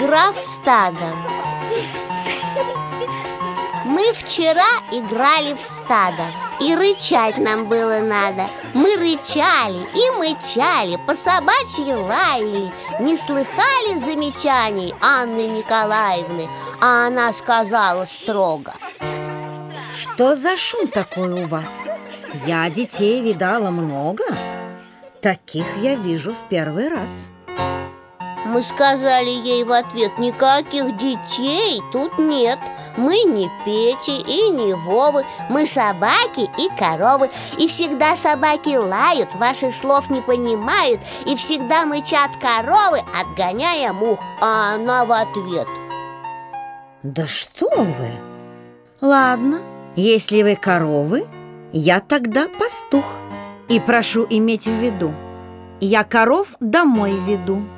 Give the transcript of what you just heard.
Игра в стадо. Мы вчера играли в стадо, и рычать нам было надо. Мы рычали и мычали, по собачьи лаяли. Не слыхали замечаний Анны Николаевны, а она сказала строго: что за шум такой у вас? Я детей видала много. Таких я вижу в первый раз. Мы сказали ей в ответ: никаких детей тут нет. Мы не Пети и не Вовы. Мы собаки и коровы. И всегда собаки лают, ваших слов не понимают. И всегда мычат коровы, отгоняя мух. А она в ответ: да что вы! Ладно, если вы коровы, я тогда пастух. И прошу иметь в виду, я коров домой веду.